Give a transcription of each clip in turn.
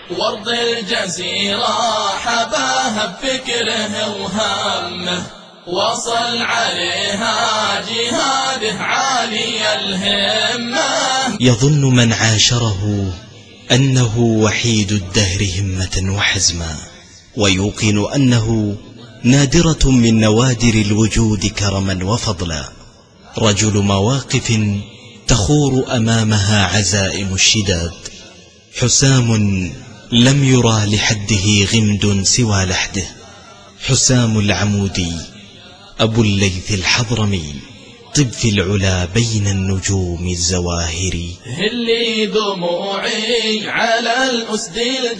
وارض الجزيرة حباها بفكره وهمه، وصل عليها جهاده عالي الهمة. يظن من عاشره أنه وحيد الدهر همة وحزما، ويوقن أنه نادرة من نوادر الوجود كرما وفضلا، رجل مواقف تخور أمامها عزائم الشداد، حسام لم يرى لحده غمد سوى لحده، حسام العمودي أبو الليث الحضرمي، طب في العلا بين النجوم الزواهر. هلي دموعي على الأسد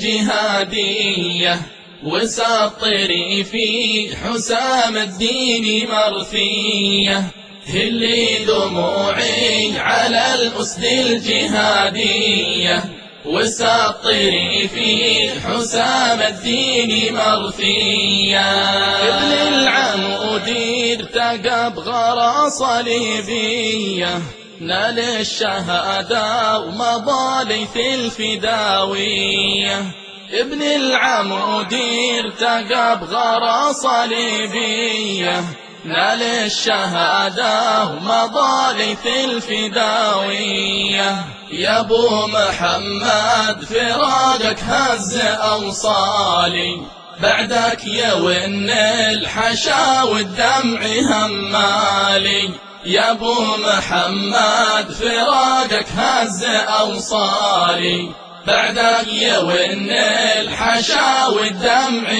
الجهادية، وسطري في حسام الدين مرثية. هلي دموعي على الأسد الجهادية، وسطري في حسام الدين مرثية. ابن العمودي ارتقى بغرى صليبية، نال الشهادة ومضى ليث الفداوية. ابن العمودي ارتقى بغرى صليبية، نال الشهادة ومضى ليث الفداوية. يا ابو محمد فراقك هز اوصالي، بعدك يون الحشا والدمع همالي. يا ابو محمد فراقك هز اوصالي، بعدك يون الحشا والدمع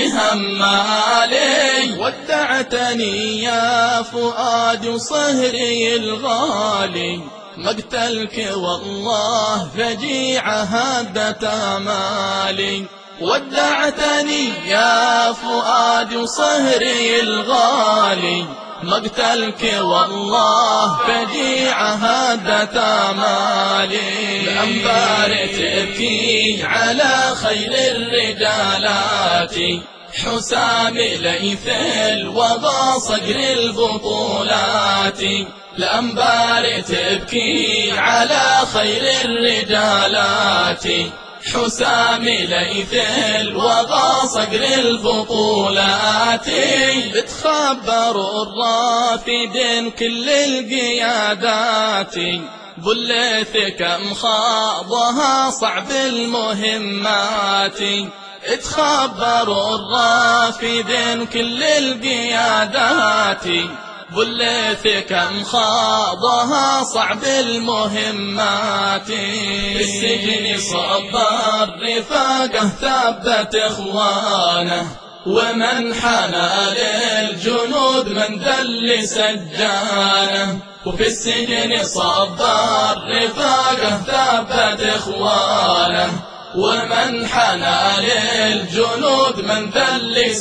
همالي. ودعتني يا فؤاد وصهري الغالي، مقتلك والله فجيعة هدت آمالي. ودعتني يا فؤاد وصهري الغالي، مقتلك والله فجيعة هدت آمالي. الأنبار تبكي على خير الرجالات، حسام ليث الوضى صقر البطولات. الأنبار تبكي على خير الرجالات، حسام ليث الوضى صقر البطولات. بتخبروا الرافدين كل القيادات، بليث كم خاضها صعب المهمات. اتخبروا الرافدين كل القيادات، بليث كم خاضها صعب المهمات. في السجن صبر رفاقه ثبت اخوانه، ومن حنى للجنود من ذل سجانه. وفي السجن صبر رفاقه ثبت اخوانه، ومن حنى للجنود من ذل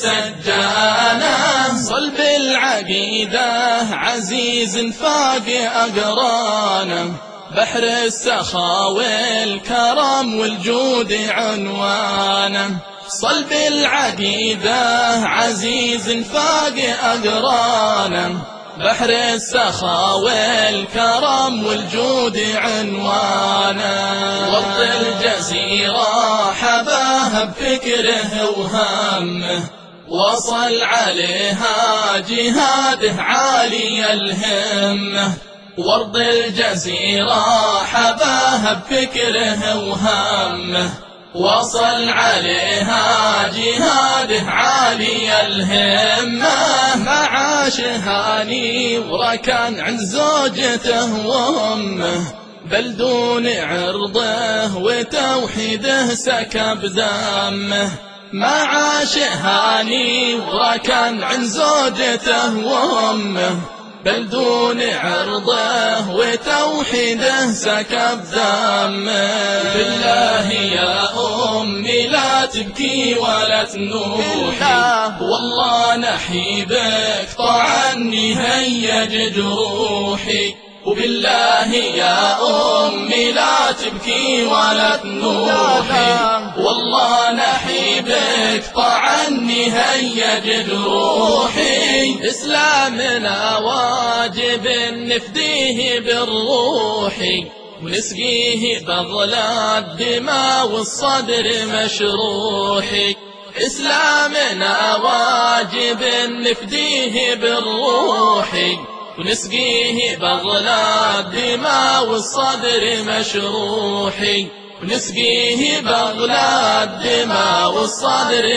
سجانه. صلب العقيدة عزيز فاق أقرانه، بحر السخاء والكرم والجود عنوانه. صلب العقيدة عزيز فاق أقرانه، بحر السخاء والكرم والجود عنوانه. وارض الجزيرة حباها بفكره وهمه، وصل عليها جهاده عالي الهمة. وارض الجزيرة حباها بفكره وهمه، وصل عليها جهاده عالي الهمة. معاش هاني وركن عن زوجته وامه، بل دون عرضه وتوحيده سكب دمه. معاش هاني وركن عن زوجته وامه، بل دون عرضه وتوحيده سكب دمه. بالله يا أمي لا تبكي ولا تنوحي، والله نحيبك طعني هيج جروحي. وبالله يا أمي لا تبكي ولا تنوحي، والله نحيبك طعني هيج جروحي. إسلامنا واجب نفديه بالروح، ونسقيه بغلى الدماء والصدر مشروح. إسلامنا واجب نفديه بالروح، ونسقيه بغلى الدماء والصدر مشروح، ونسقيه بغلى الدماء والصدر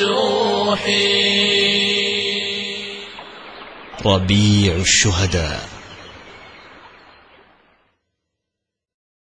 مشروح. ربيع الشهداء.